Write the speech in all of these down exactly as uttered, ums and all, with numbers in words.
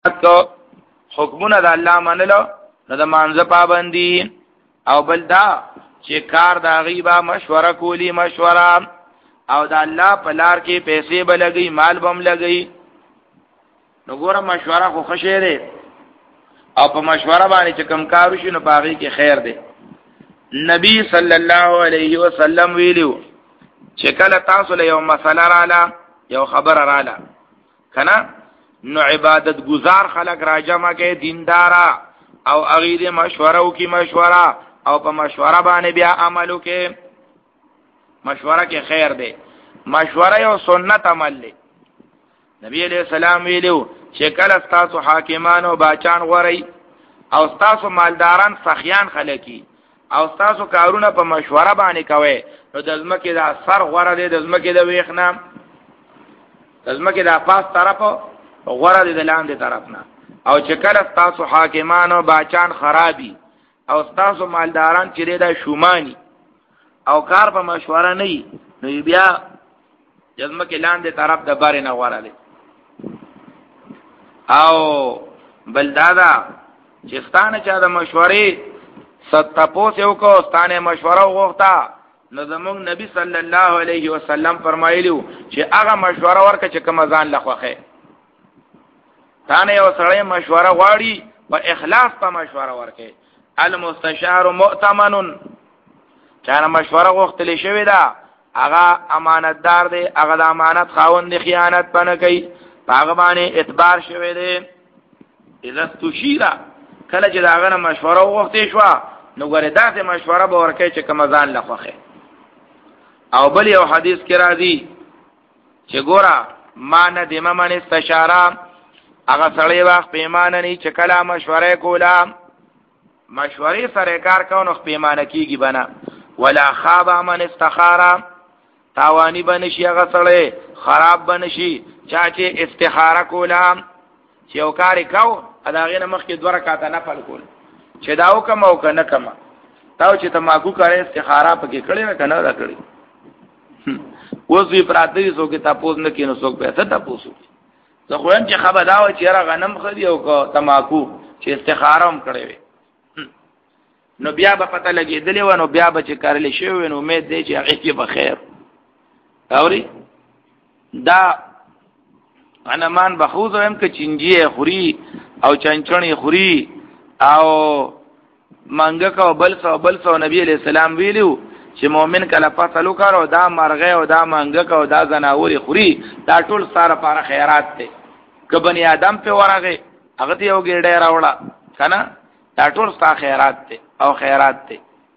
کو حکمونه د الله منلو نو د مانزه پابندي او بل دا چې کار د غیبا مشوره کولی مشوره او د الله په لار کې پیسې به لګي مال بم لګي نو ګوره مشوره خو خشه ده او په مشوره باندې چې کم کارو شي نو باغی کې خیر ده. نبی صلی الله علیه وسلم ویلو چې کله تاسو له یو مسله رااله یو خبر رااله کنه نو عبادت گزار خلق راجمع کې دیندارا او اغیده مشوره او کی مشوره او په مشوره باندې بیا عملو کې مشوره کې خیر ده. مشوره یو سنت عمل دی. نبی علیہ السلام ویلو چې کله تاسو حاکمان او باچان غوري او تاسو مالداران سخیان خلکی او تاسو کارونه په مشوره باندې کوي نو د ځمکې د سر غوړه دی د ځمکې د ویخنه د ځمکې د پاس طرف غوړه دی د لاندې طرف نه او چې کله تاسو حاکمان او باچان خرابي او تاسو مالداران چې دا شومانی او کار په مشوره نه نو بیا د ځمکې لاندې طرف د بار نه غوړه دی. او بل دادا چې ستانه چا د مشورې ستپوس یو کو ستانه مشوره وغوښتا نو زموږ نبی صلی الله علیه وسلم فرمایلیو چې هغه مشوره ورکه چې کوم ځان لخوخه ستانه یو سړی مشوره غواړي په اخلاص په مشوره ورکه. المستشار مؤتمن چانه مشوره غوښتل شوی دا هغه امانتدار دی هغه د امانت خاوند دی خیانت پنه کوي هغه باندې اعتبار شوی دی. اذا استشیرا کله چې داغه مشوره وغوښتې شو نو ګوره داسې مشوره به ورکړي چې کوم ځان لخوخه. او بل یو حدیث کې راځي چې ګوره ما نه د ممن استشاره هغه سړی وخت پیمانه نه چې کله مشوره کوله مشورې سره کار کوي نو پیمانه کیږي بنا ولا خاب من استخاره تاوانی بنشي هغه سړی خراب بنشي چا چې استخاره کوله چې یو کار کو اداغه نه مخکې دوه رکعاته نفل کول چې دا وکم او کنه کما تاو چې تماکو کړي استخاره پکې کړي نه کنه دا کړي اوس وی پراته سو کې تاسو نه کینو څوک به ته تاسو زه خو هم چې خبر دا و چې را غنم خدي او تماکو چې استخاره هم کړي وي نو بیا به پته لګېدلې و نو بیا به چې کارل شي نو امید دی چې هغه کې به خیر اوري. دا انا مان بخوز هم که چنجي خوري او چنچني خوري او منګه کو بل څو بل څو نبی عليه السلام ویلو چې مؤمن کله فصل وکړو دا مرغه او دا منګه کو دا زناوري خوري دا ټول ساره لپاره خیرات دي. که بني ادم په ورغه هغه ته یو ګډه راوړه کنه دا ټول ستا خیرات دي او خیرات دي.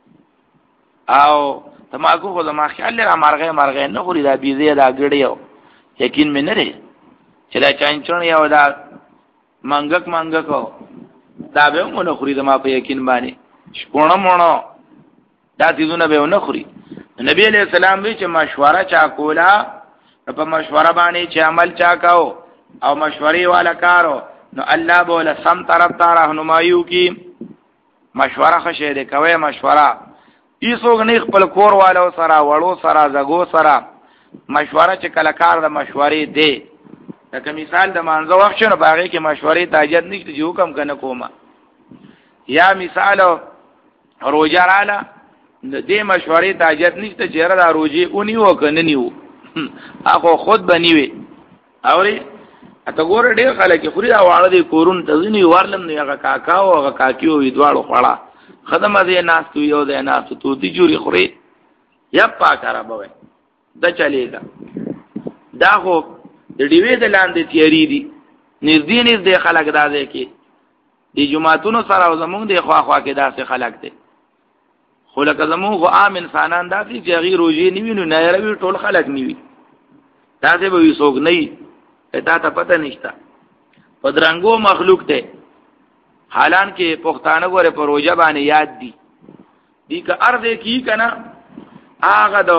او تماکو خو ما خیال را مرغه مرغه نه خوري دا بيزه دا ګډیو یقین مې نه لري چې دا چانچون یو دا منګک منګکو دا به مونږ خوري دا ما په یقین باندې شپونه مونږ دا دېونه به نه خوري. نبی علیہ السلام وی چې مشوره چا کولا په مشوره باندې چې عمل چا کاو او مشورې والا کارو نو الله بوله سم طرف ته راهنمایو کی مشوره خشه دې کوي مشوره ایسوګ نه خپل کور والو سره وړو سره زګو سره مشوره چې کله کار د مشورې دی لکه مثال د مانزه وخت شنو باغې کې مشورې تاجت نشته چې حکم کنه کومه یا مثال روزه رااله د دې مشورې تاجت نشته چې را روزي اونې وکنه نیو هغه خود بنیوي اوري اته ګور ډېر خلک خوري دا واړه دي کورون ته ځنی ورلم نه هغه کاکا او هغه کاکیو وی دواړو خړه خدمه دې ناس تو یو دې ناس تو دي جوړي خوري یا پاکاره بوي د چلیدا دا خو د ډیوې د لاندې تیاری دي نږدې نږدې خلک دا دي کې د جمعهتونو سره زمونږ د خوا خوا کې داسې خلک دي خو لکه زمونږ خو عام انسانان داسې چې غیر روزي نیوي نو نه روي ټول خلک نیوي داسې به وي څوک نه تا ته پته نشته په درنګو مخلوق ته حالان کې پښتانه غره په روزه باندې یاد دي دي که ارزه کی کنه هغه د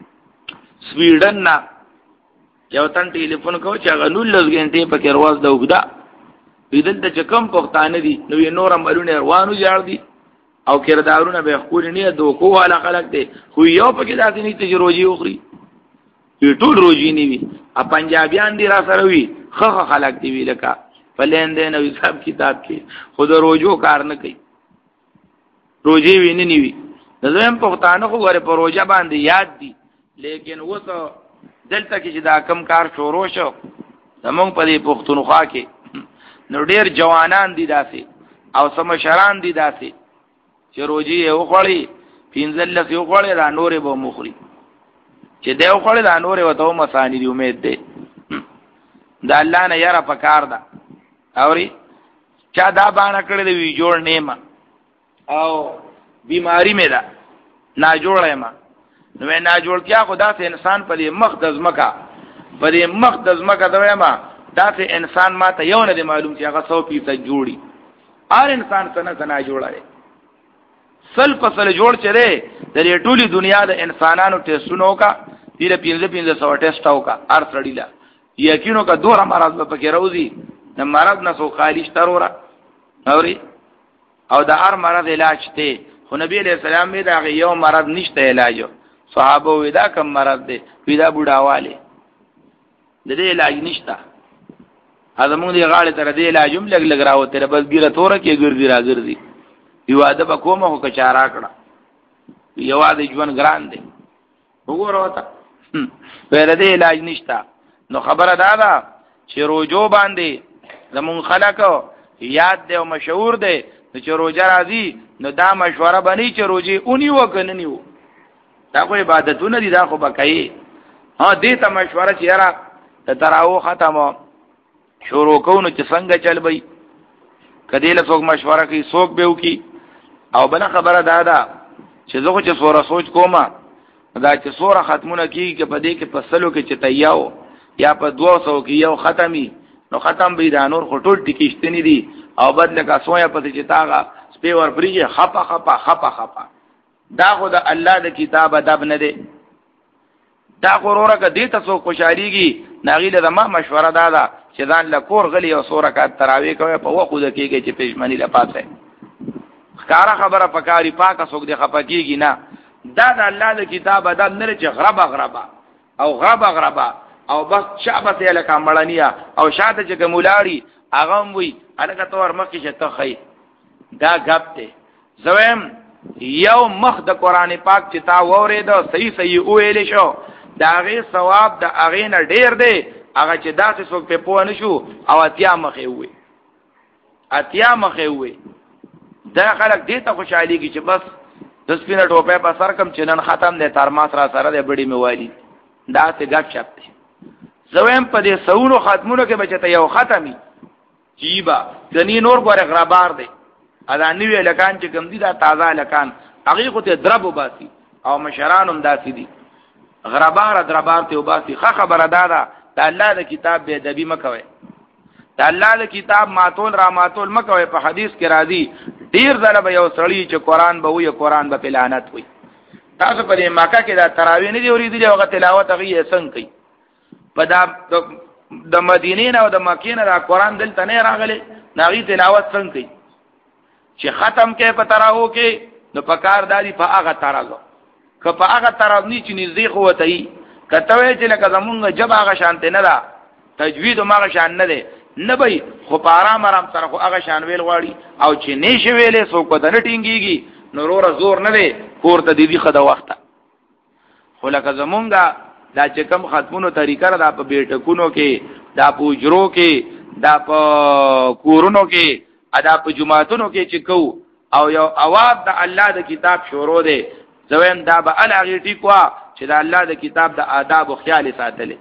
سویډن نه یو تن ټلیفون کو چې هغه نو لږ غنټه په کې رواز د وګدا بدل ته کم پښتانه دي نو یې نور امرونه روانو جوړ دي او کردارونه به خپل نه دوکو والا خلک دي خو یو په کې داسې نه چې روزي اخري ټول روزي نیوي ا پنجابیان دي را سره وي خخ خلک دی وی لکه په لین دین او حساب کتاب کې خود روزو کار نه کوي روزي ویني نیوي نظم پښتانه خو غره په روزه باندې یاد دي لیکن وته دلته کې چې دا کم کار شروع شو زمونږ په دې پښتونخوا کې نو ډېر جوانان دي داسې او سمشران دي داسې چې روزي یې وخړي پینځل لس یو خړي دا نورې به مخري چې دی وخړي دا نورې وته مسانی دی امید ده دا الله نه یاره پکار ده اوري چا دا باندې کړی دی وی جوړ نیمه او بیماری مې ده نا جوړه ما نو نا جوړ کیا خدا سے انسان په دې مقدس مکا په دې مقدس مکا دا ما دا سے انسان ما ته یو نه معلوم چې هغه سو فیصد جوړي هر انسان څنګه څنګه جوړه دی سل فصل جوړ چره د دې ټولي دنیا د انسانانو ټیسټونو کا تیر پینځه پینځه سو ټیسټاو کا ار سړی لا یقینو کا دوه مرض په کې راوځي د مرض نه سو خالی شترورا اوري او د هر مرض علاج ته خو نبی علیہ السلام می دا یو مرض نشته علاج صحابه ودا کم مرض دی ودا بوډاواله د دې علاج نشته ازمون دی غاړه تر دې علاجم لګ لګ راو تر بس ګیره توره کې ګرځي را ګرځي یو ادب کومه هو کچارا کړه یو اده ژوند ګران دی وګوره وتا پر دې علاج نشته نو خبره دا ده چې روجو باندې زمون خلکو یاد دی او مشهور دی چې روزه راځي نو دا مشوره بنی چې روزي اونې وکنه نیو دا خو عبادتونه دي دا خو بکای ها دې ته مشوره چې را ته تراو ختمه شروع کوو چې څنګه چل بې کدی له څوک مشوره کوي څوک به وکي او بل خبره دا ده چې زه چې سوره سوچ کومه دا چې سوره ختمونه کیږي کې په دې کې فصلو کې چې تیاو یا په دوه سو کې یو ختمي نو ختم به دا نور خټول ټکیشتنی دي او بدل کا سویا پته چې تاغه سپي ور پریږي خپا خپا خپا خپا دا خو د الله د کتاب ادب نه دی دا غوروره ک دې تاسو خوشاليږي ناغیله د ما مشوره دادا چې ځان له کور غلی او سوره کا تراوی کوي په وخت د کېږي چې پېشمنی له پاتې ښکارا خبره پکاري پاکه څوک دې خپکیږي نه دا د الله د کتاب ادب نه چې غربا غربا او غربا غربا او بس شعبت یې لکه مړنیا او شاته چې ګمولاری اغه وي الګه تور مخکې چې ته خې دا غب ته زویم یو مخ د قران پاک چې تا وورې دا صحیح صحیح ویل شو دا غي ثواب د اغه نه ډیر دی هغه چې داسې څوک په پوه نشو او اتیا مخې وي اتیا مخې وي دا خلک دې ته خوشاليږي چې بس دس پینه ټوپه په سر کم چنن ختم دې تر ما سره سره دې بډې میوالي دا ته غب شپ دی زویم په دې سونو ختمونو کې بچته یو ختمي جیبا کني نور غره غربار دی ادا نیو لکان چې کوم دي دا تازه لکان حقیقت درب وباسي او مشرانم داسي دي غربار دربار ته وباسي خه خبره دادا د الله د کتاب به ادبی مکوي د الله د کتاب ماتول را ماتول مکوي په حدیث کې راځي ډیر ځله به یو سړی چې قران به وي قران به پلانت وي تاسو په دې مکه کې دا تراوی نه دی ورېدلی او تلاوت هغه څنګه کوي په دا د مدینې او د مکې نه دا قران دلته نه راغلی ناغي تلاوت څنګه کوي چې ختم کې په تراو کې نو پکار دادی په هغه ترازو که په هغه تراز نه چې نږدې قوت ای کته وی چې لکه زمونږ جب هغه شانت نه ده تجوید هغه شان نه ده نه به خو په آرام آرام سره خو هغه شان ویل غواړي او چې نشه ویلې سو کو دنه ټینګيږي نو رور زور نه ده پورته دی دی خدا وخته خو لکه زمونږه دا چې کوم ختمونو طریقه را په بیٹکونو کې دا په اجرو کې دا په کورونو کې ادا په جمعاتونو کې چې کو او یو اواد د الله د کتاب شروع ده زویم دا به الهغه ټیکوا چې د الله د کتاب د آداب او خیال ساتلې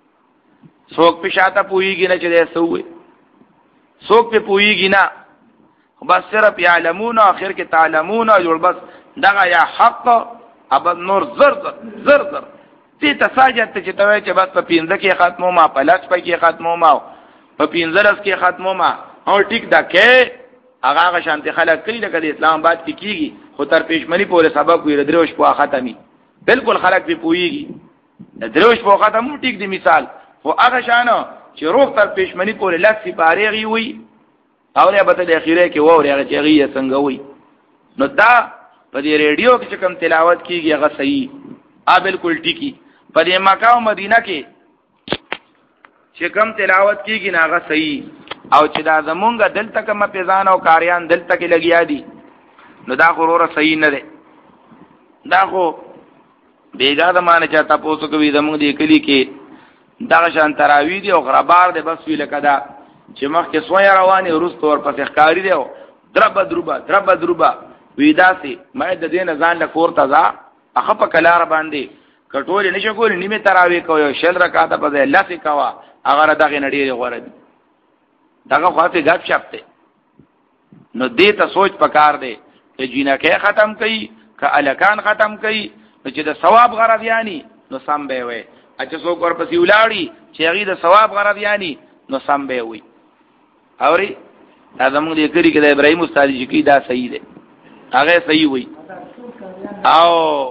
څوک په شاته پوېږي نه چې ده سوې څوک په پوېږي نه بس صرف يعلمون اخر کې تعلمون جوړ بس دغه یا حق اب نور زر زر زر دې تساجت چې توې چې بس په پینځه کې ختمو ما په لاس په کې ختمو ما په پینځلس کې ختمو ما او ټیک دا کې هغه هغه شانتي خلک کوي لکه د اسلام آباد کې کیږي خو تر پېشمنی پورې سبب وي دروش په ختمي بالکل خلک به پويږي دروش په ختمو ټیک دی مثال خو هغه شانو چې روح تر پېشمنی پورې لاسي پارېږي وي او نه به د اخیره کې ووري هغه چې هغه څنګه وي نو دا په دې ریډیو کې چې کوم تلاوت کیږي هغه صحیح ا بالکل ټیکی په دې مکه او مدینه کې چې کوم تلاوت کیږي هغه صحیح او چې دا زمونږ دلته کوم پیزان او کاریان دلته کې لګیا دي نو دا خو صحیح نه ده. دا خو بیګا د معنی چې تاسو کوي زمونږ دی کلی کې دا شان تراوی دی او غربار دی بس ویل کدا چې مخ کې سویا رواني ورست ور پسې ښکاری دی او درب دروبا درب دروبا ویداسي مې د دین ځان له کور ته ځا اخ په کلار باندې کټول نشه کول نیمه تراوی کوي شل رکعات په ځای لسی کوا هغه دغه نډیر غوړه دي دغه خاطر غب شپته نو دې ته سوچ پکار دی چې جنکه ختم کړي ک الکان ختم کړي چې د ثواب غرض یعنی نو سم به وي اچھا څوک ورپسې ولاړی چې هغه د ثواب غرض یعنی نو سم به وي اوري دا زموږ د کری کې د ابراهيم استاد جی کی دا صحیح دی هغه صحیح وي او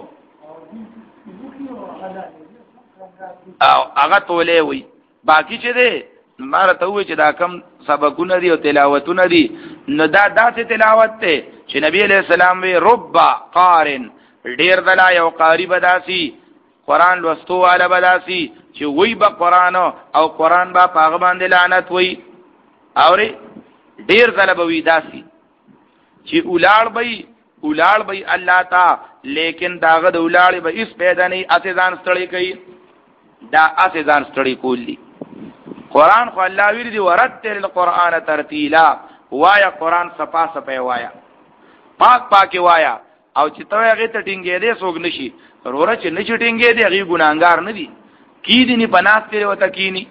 او هغه تولې وي باقی چې دی ماره ته وي چې دا کم سبقونه دي او تلاوتونه دي نو دا داسې تلاوت ته چې نبی عليه السلام وی رب قارن ډیر دلا یو قاری بداسي قران لوستو والا بداسي چې وای به قران او قران با پاغه باندې لعنت وای اوري ډیر دلا به وی داسي چې اولاد به اولاد به الله تا لیکن داغه د اولاد به اس پیدا نه اته ځان ستړي کوي دا اته ځان ستړي کولی قران خو الله ویری دی ورتل القرآن ترتیلا وایا قران صفا صفا وایا پاک پاک وایا او چې ته هغه ته ټینګې دې سوګ نشي وروره چې نشي ټینګې دې هغه ګناګار نه دي کی دي نه پناس تیرې وته کینی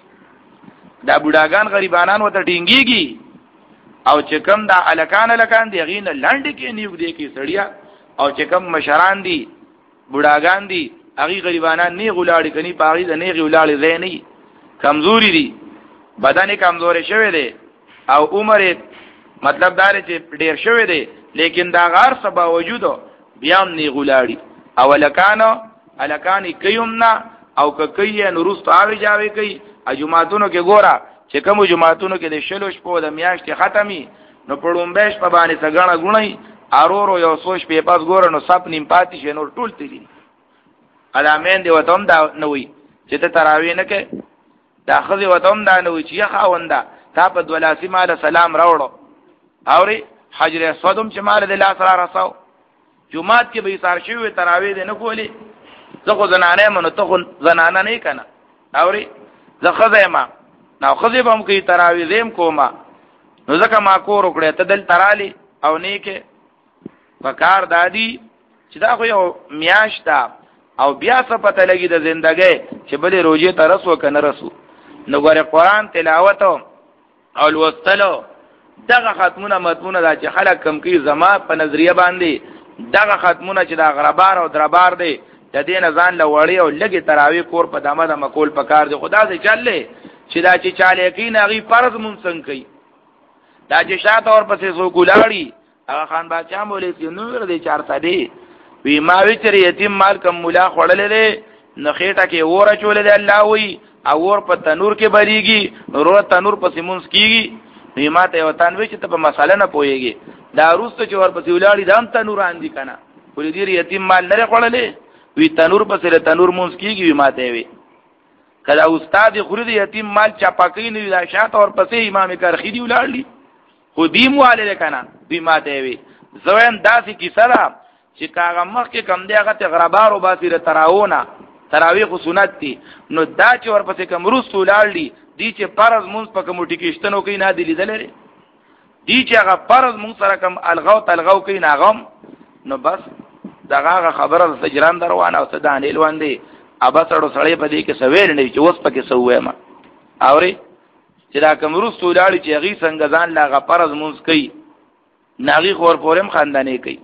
دا بډاګان غریبانان وته ټینګيږي او چې کم دا الکان الکان دی هغه نه لاندې کې نیو دې کې سړیا او چې کم مشران دي بډاګان دي هغه غریبانان نه غلاړي کني پاغي نه غلاړي زې نه کمزوري دي بدن کمزوري شوی دی او عمر مطلب دار چې ډیر شوی دی لیکن دا غار سبا وجودو بیا هم نه غلاړي او لکانو الکانی کيومنا او ککې نورست اوی جاوي کوي اجماعتونو کې ګورا چې کوم جماعتونو کې د شلو شپو د میاشتې ختمي نو پړوم بهش په باندې څنګه غونی ارورو یو سوچ په پاس ګور نو سپ نیم پاتې شي نور ټول تللی علامین دی وتم دا نوې چې ته تراوی نه کې دا خزي وتم دا نوې چې خاوندا تا په دولاسي مال سلام راوړو اوري حجر اسودم چې مال د لاس را رساو جمعات کې به سار شوی تراوی دی نه کولی زه خو زنانه منو ته خو زنانه نه کنه اوري زه خزه ما نو خزه به هم کې تراوی زم کوما نو ځکه ما کور وکړه ته دل ترالی او نه کې وکار دادی چې دا خو یو میاشتا او بیا څه پته لګي د ژوندۍ چې بلې روزه ته رسو کنه رسو نو غره قران تلاوت او لوستلو دغه ختمونه متمونه دا چې خلک کم کی زما په نظریه باندې دغه ختمونه چې دا غربار او دربار دی د دین ځان لوړی او لګي تراوی کور په دمه د مقول پکار دی خدا دې چلې چې دا چې چاله کې نغي فرض مون څنګه کوي دا چې شاته اور پسې سو ګلاړي هغه خان بادشاہ مولوی سي نور دې چار سدي وی ما وچر یتیم مال کم مولا خړلې دې نخېټه کې وره چولې دې الله وی او ور په تنور کې بریږي نور تنور پسې مونږ کیږي وی ما ته وطن وی چې ته په مساله نه پويږي دا روسته چې ور پسې ولاړی دام تنور اندي کنه ولې دې یتیم مال نه خړلې وی تنور پسې له تنور مونږ کیږي وی ما ته وی کله استاد خوري دې یتیم مال چا پکې نه وی شاته ور پسې امام کرخي دی ولاړلی خو دې مواله کنه وی ما ته وی زوین داسې کی سره چې کاغه مخ کې کم دی هغه ته غربارو باسي تراونه تراویح سنت دي نو دا چې ورپسې کوم رسول لاړي دي چې فرض مونږ په کوم ټیکشتنو کې نه دي لیدلې دي چې هغه فرض مونږ سره کوم الغو تلغو کې نه غم نو بس دغه خبره سجران دروانه او دانیل باندې ابسړو سړی په دې کې سویل نه چې اوس پکې سوې ما اوري چې دا کوم رسول لاړي چې هغه څنګه ځان لا غ فرض مونږ کوي ناغي خور پورم خاندانې کوي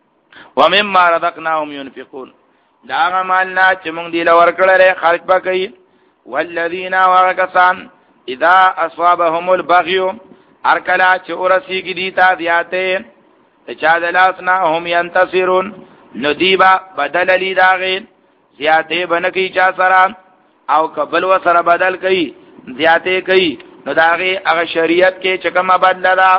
ومما رزقناهم ينفقون دا غمالنا چې موږ دی لور کړل خرج پکې والذین وغکسان اذا اصابهم البغي ارکلا چې ورسیږي دي تا زیاته چا دلاسنا هم ينتصرون ندیبا بدل لی داغه زیاته بنکی چا سره او قبل و سره بدل کړي زیاته کړي نو داغه هغه شریعت کې چکمه بدل ده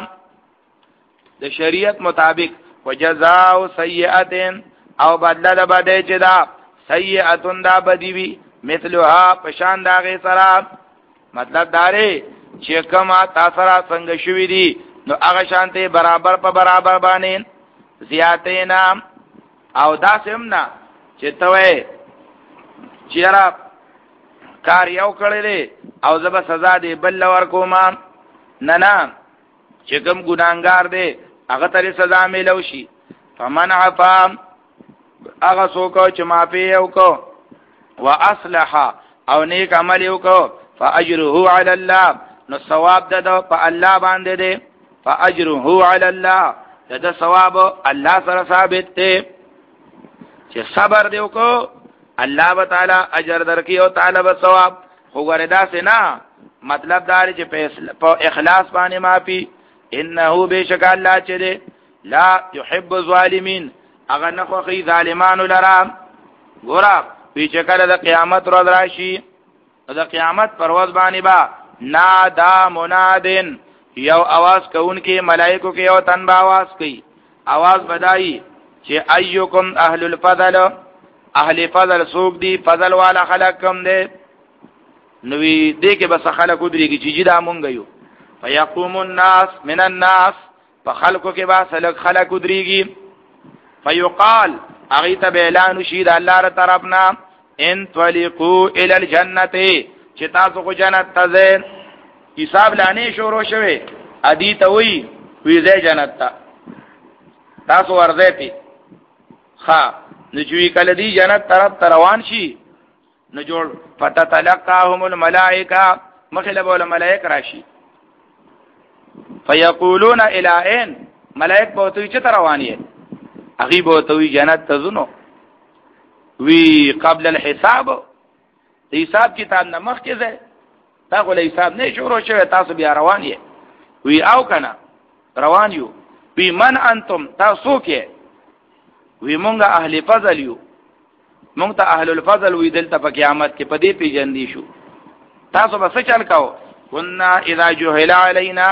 د شریعت مطابق وجزاء سیئه او بدل د بده چې دا سیئه دا بدی وی مثلها پشان داغه سره مطلب داره چې کما تاسو را څنګه شوی دي نو هغه شانته برابر په برابر باندې زیاتینا او داسم نه چې توې چیرې کار یو کړی او زب سزا دی بل ورکوم نه نه چې کوم ګناګار دی هغه ته سزا ملو شي فمن عفا هغه څوک چې معافي وکړو واصلح او نیک عمل وکړو فاجره علی الله نو ثواب ده په الله باندې ده فاجره علی الله ده ثواب الله سره ثابت ده چې صبر دی وکړو الله تعالی اجر درکې او تعالی به ثواب خو وردا سينه مطلب دا چې په اخلاص باندې معافي انه بشک الله چې ده لا يحب الظالمين اگر نه خوخي ظالمانو لرا ګورا په چکه د قیامت ورځ راشي د قیامت پرواز باندې با نادا منادن یو आवाज کوونکی ملائکو کې یو تن با आवाज کوي आवाज بدایي چې ايکم اهل الفضل اهل فضل سوق دي فضل والا خلق کم دي نوې دې کې بس خلق ودرېږي چې جدا مونږ یو فيقوم الناس من الناس فخلقو کې با خلق خلق ودرېږي فيقال اغيت باعلان شید الله ر طرفنا ان طلقوا الى الجنه چې تاسو کو جنت ته حساب لانه شروع شوه ادي ته وی وی زې جنت ته تاسو ورځې پی ها نجوی کله دی جنت طرف روان شي نو جوړ فتتلقاهم الملائکه مخله بوله ملائک راشي فیقولون الى ان ملائک بوتوی چې رواني اغي بوتوی جنت ته زنو وی قبل الحساب حساب کتاب نه مخ کې ده تا غو له حساب نه شروع شوه تاسو بیا روان یې وی او کنه روان یو وی من انتم تاسو کې وی مونږه اهل فضل یو مونږ ته اهل الفضل وی دلته په قیامت کې پدې پیجن دي شو تاسو به څه چل کاو كنا اذا جهل علينا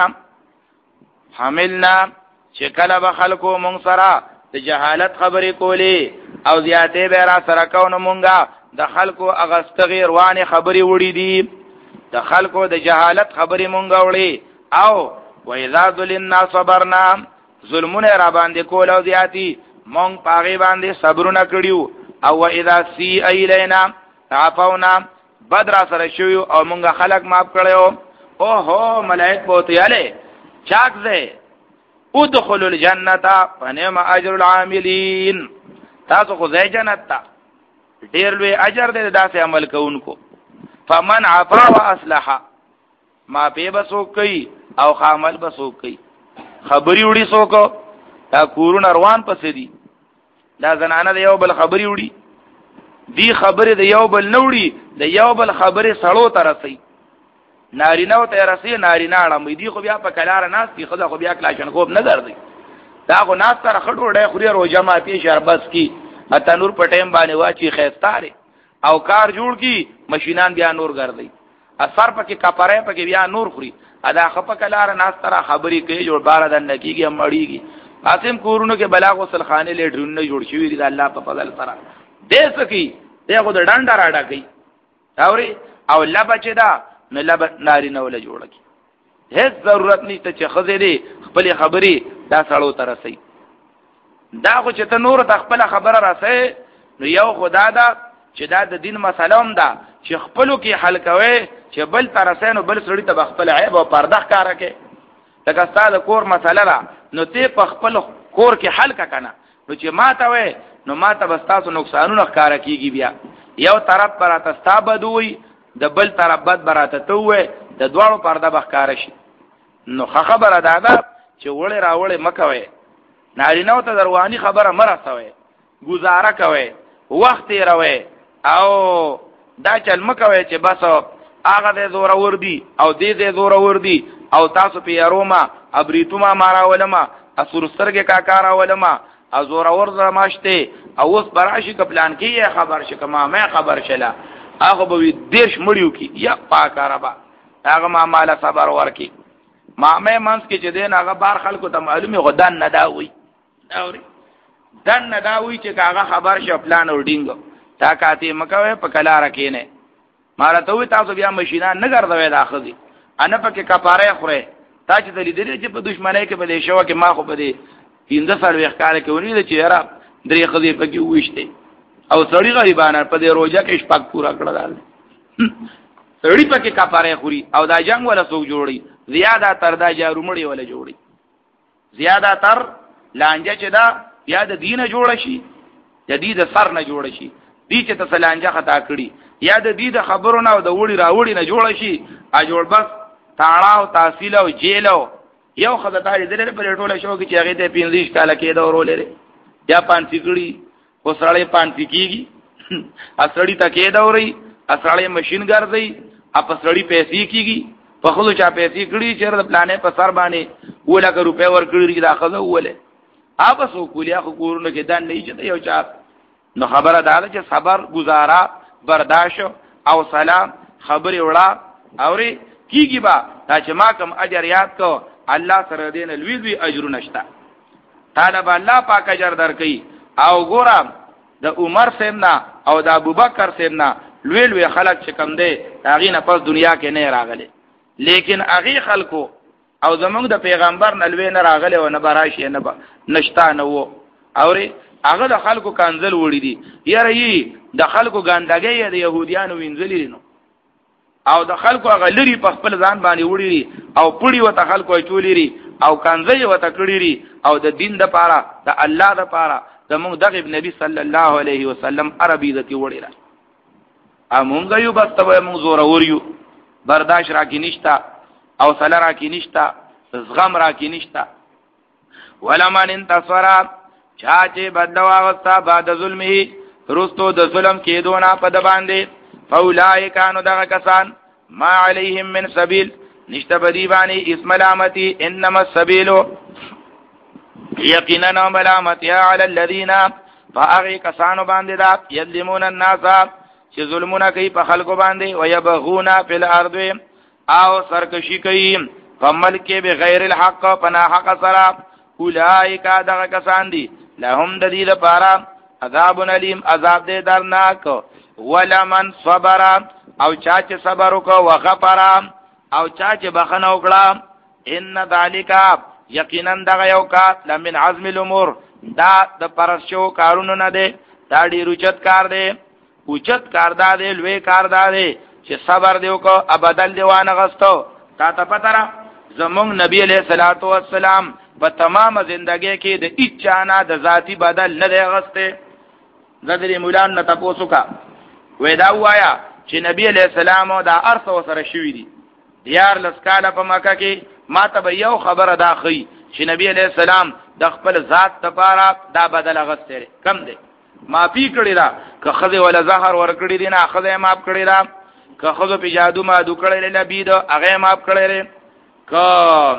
حملنا شکل بخلقو مونږ سره د جهالت خبرې کولې او زیاتې به را سره کوو مونږه د خلکو اغستغیر وانه خبرې وړي دي د خلکو د جهالت خبرې مونږه وړي او واذا ذلنا صبرنا ظلمونه را باندې کول او زیاتی مونږ پاغي باندې صبرونه کړیو او واذا سی ایلینا عفونا بدر سره شو او مونږه خلق معاف کړو او هو ملائک بوتیاله چاک زه ادخلوا الجنه فنعم اجر العاملین تاسو خو ځای جنت ته ډیر لوی اجر دې داسې عمل کوونکو فمن عفا واصلح ما په بسو کوي او عمل بسو کوي خبري وړي سوکو دا کورون روان پسې دي دا زنانه د یو بل خبري وړي دی خبره د یو بل نوړي د یو بل خبره سړو ترسي نارینه او ترسي نارینه اړم دی خو بیا په کلار ناس کی خدا خو بیا کلاشن خوب نه درځي دا خو ناس تر خټو ډې خوري روزه ما پی شربس کی اته نور پټیم باندې واچی خيستاره او کار جوړ کی ماشینان بیا نور ګرځي اثر پکې کپاره پکې بیا نور خوري ادا خپ کلار ناس تر خبري کوي جوړ بار دن کیږي مړیږي قاسم کورونو کې بلاغ وصل خانه لیټرونه جوړ شوی دی الله په فضل سره دې سکی دغه د ډنډا راډا کوي اوري او لبچ دا نه لب ناری نه ول جوړ کی هیڅ ضرورت نشته چې خزې دې خپل خبري دا سړو ترسي دا خو چې ته نور د خپل خبره راسي نو یو خدا دا چې دا د دین مسله هم ده چې خپلو کې حل کوي چې بل ترسي نو بل سړی ته خپل عیب او پرده ښکارا کوي لکه ستاسو کور مسله را نو ته په خپل کور کې حل کا کنه نو چې ما ته وې نو ما ته بستاسو نقصانونه ښکارا کیږي بیا یو طرف پر تاسو بدوي د بل طرف بد براته ته وې د دواړو پرده بخکار شي نو خبره ده دا چې وړه راوړې مکوي نارینه ته دروانی خبره مرسوي گزاره کوي وخت یې راوي او دا چل مکوي چې بس هغه د زور ور دي او دې دې زور ور دي او تاسو په یاروما ابریتوما مارا ولما اسورسترګه کا کارا ولما ازور ور زماشته او اوس براشي ک پلان کې خبر شکما مې خبر شلا هغه به دیش مړیو کی یا پاکاربا هغه ما مال صبر ورکی ما مې منس کې چې دین هغه بار خلکو ته معلومه غدان نه داوي اوري دن نه داوي چې هغه خبر ش پلان وډینګ تا کاته مکوي په کلا رکینه مارته وي تاسو بیا ماشینان نه ګرځوي داخلي انا پکې کفاره خوره تا چې د لیدلې چې په دشمنی کې په دې شو کې ما خو په دې پینځه سال وښکار کې ونی د چهره درې قضې پکې وښته او سړی غریبانه په دې روزه کې شپږ پورا کړل سړی پکې کفاره خوري او دا جنگ ولا څوک جوړي زیاده تر دا جارومړي ولا جوړي زیاده تر لانجه چې دا یا د دینه جوړ شي جدید سر نه جوړ شي دي چې ته لانجه خطا کړي یا د دې د خبرونه او د وړي راوړي نه جوړ شي ا جوړ بس تاړاو تحصیل او جیلو یو خدای دې دې پر ټوله شو کې چې هغه ته پینځه کاله کې دا ورولې یا پانسی کړي او سړی پانسی کیږي اسړی تکې دا وري اسړی ماشين ګرځي اپ سړی پیسې کیږي په خلو چا پیسې کړي چې د پلانې په سر باندې ولکه روپے ور کړی دا خزه وله اپ سو کولیا خو کورونه کې دان نه چې یو چا نو خبره دا ده چې صبر گزارا برداشت او سلام خبرې وړه اوري کیږي با دا چې ما کوم اجر یاد کو الله سره دین لوی لوی اجر نشتا طالب الله پاک اجر درکې او ګورم د عمر سیمنا او د ابوبکر سیمنا لوی لوی خلک چې کم دی هغه نه پس دنیا کې نه راغلي لیکن هغه خلکو او زمونږ د پیغمبر نلوي نه راغلي او نه براشي نه نشتا نه وو اوري هغه د خلکو کانزل وړي دي یاره یي د خلکو ګاندګي د يهوديانو وینځلې نو او د خلکو هغه لري په خپل ځان باندې وړي او پړي وته خلکو چولېري او کانزي وته کړيري او د دین د پاره د الله د پاره د موږ دغه نبی صلی الله علیه وسلم عربی ذاتی وړي را امونږ یو بس ته موږ زور وریو برداشت راکی نشتا او صلا راکی نشتا زغم راکی نشتا ولمن انتصر چاچه بدلوا غستا بعد ظلمه رستو د ظلم کېدونا په د باندې فاولائکانو دغه کسان ما علیهم من سبیل نشته بدی باندې اسم ملامتی انما السبیل یقینا ملامتی علی الذین فاغی کسانو باندې دا یظلمون الناس چې ظلمونه کوي په خلکو باندې ويبغون فی الارض او سرکشی کوي په ملک بغیر الحق پنا حق سره اولئک دغه کسان دي لهم د دې لپاره عذاب علیم عذاب دې درناک ولمن صبر او چا چې صبر وکاو وغفر او چا چې بخنه وکړه ان ذالک یقینا دغه یو کار لمن عزم الامور دا د پرشو کارونه نه دي دا ډیر اوچت کار دی اوچت کار دی لوی کار دی چې صبر دی وکاو ابدل دیوانه غستو تا ته پته را زمونږ نبی علیہ الصلوۃ والسلام په تمام زندګۍ کې د اچانا د ذاتی بدل نه دی غسته زدری مولانا نه تاسو کا ودا وایا چې نبی علیہ السلام دا ارث وسره شوی دی یار لسکاله په مکه کې ما ته یو خبره دا خي چې نبی علیہ السلام د خپل ذات لپاره دا بدل غسته کم دی ما پی کړی دا که خزه ولا زهر ور کړی دی نه خزه ماپ کړی دا که خزه په جادو ما دو کړی لبی دا هغه ماپ کړی که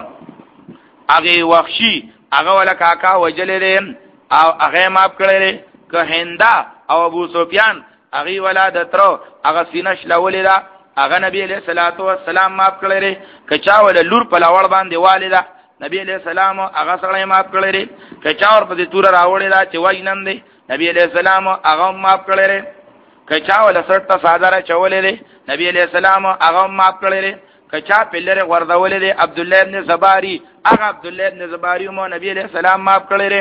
هغه وحشي هغه ولا کاکا وجلې او هغه ماپ کړی که هندا او ابو سفیان هغه ولا دترو هغه سینش لولې دا هغه نبی علیہ الصلوۃ والسلام ماپ کړی کچا ول لور په لاول باندې والدا نبی علیہ السلام هغه سره ماپ کړی کچا ور په تور راوړی دا چې وای نن دی نبی علیہ السلام هغه ماپ کړی کچا ول سرته ساده چولې نبی علیہ السلام هغه ماپ کړی کچا پلره وردولې دی عبد الله ابن زباری هغه عبد الله ابن زباری مو نبی علیہ السلام ماپ کړی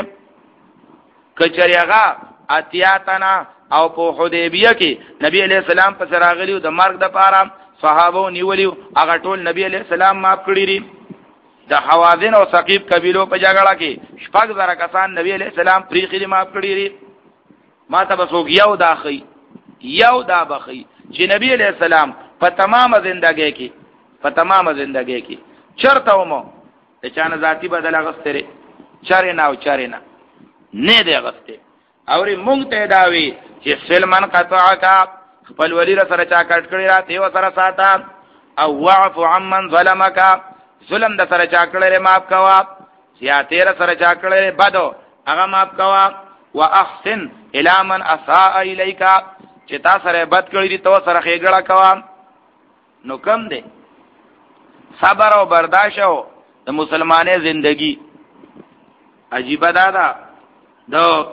کچریغه اتیاتنا او په حدیبیه کې نبی علیہ السلام په سراغلیو د مرګ د پاره صحابه نیولیو هغه ټول نبی علیہ السلام ماف کړی دي د حوازن او ثقيف قبیلو په جګړه کې شپږ زره کسان نبی علیہ السلام پریخي ماف کړی دي ما ته بسوګ یو داخی یو دا بخی چې نبی علیہ السلام په تمام زندګۍ کې په تمام زندګۍ کې چرته ومو د چانه ذاتی بدل غستره چاره نه او چاره نه نه دی غسته اوري مونږ ته داوي چې سلمان قطعک خپل ولی را سره چا کټ کړی را ته و سره ساته او وعفو عمن ظلمک ظلم د سره چا کړی معاف کوا یا تیر سره چا کړی بدو هغه معاف کوا واحسن الى من اساء الیک چې تا سره بد کړی دي تو سره خېګړه کوا نو کم دی صبر او برداشت او د مسلمانې زندگی عجیب ده دا د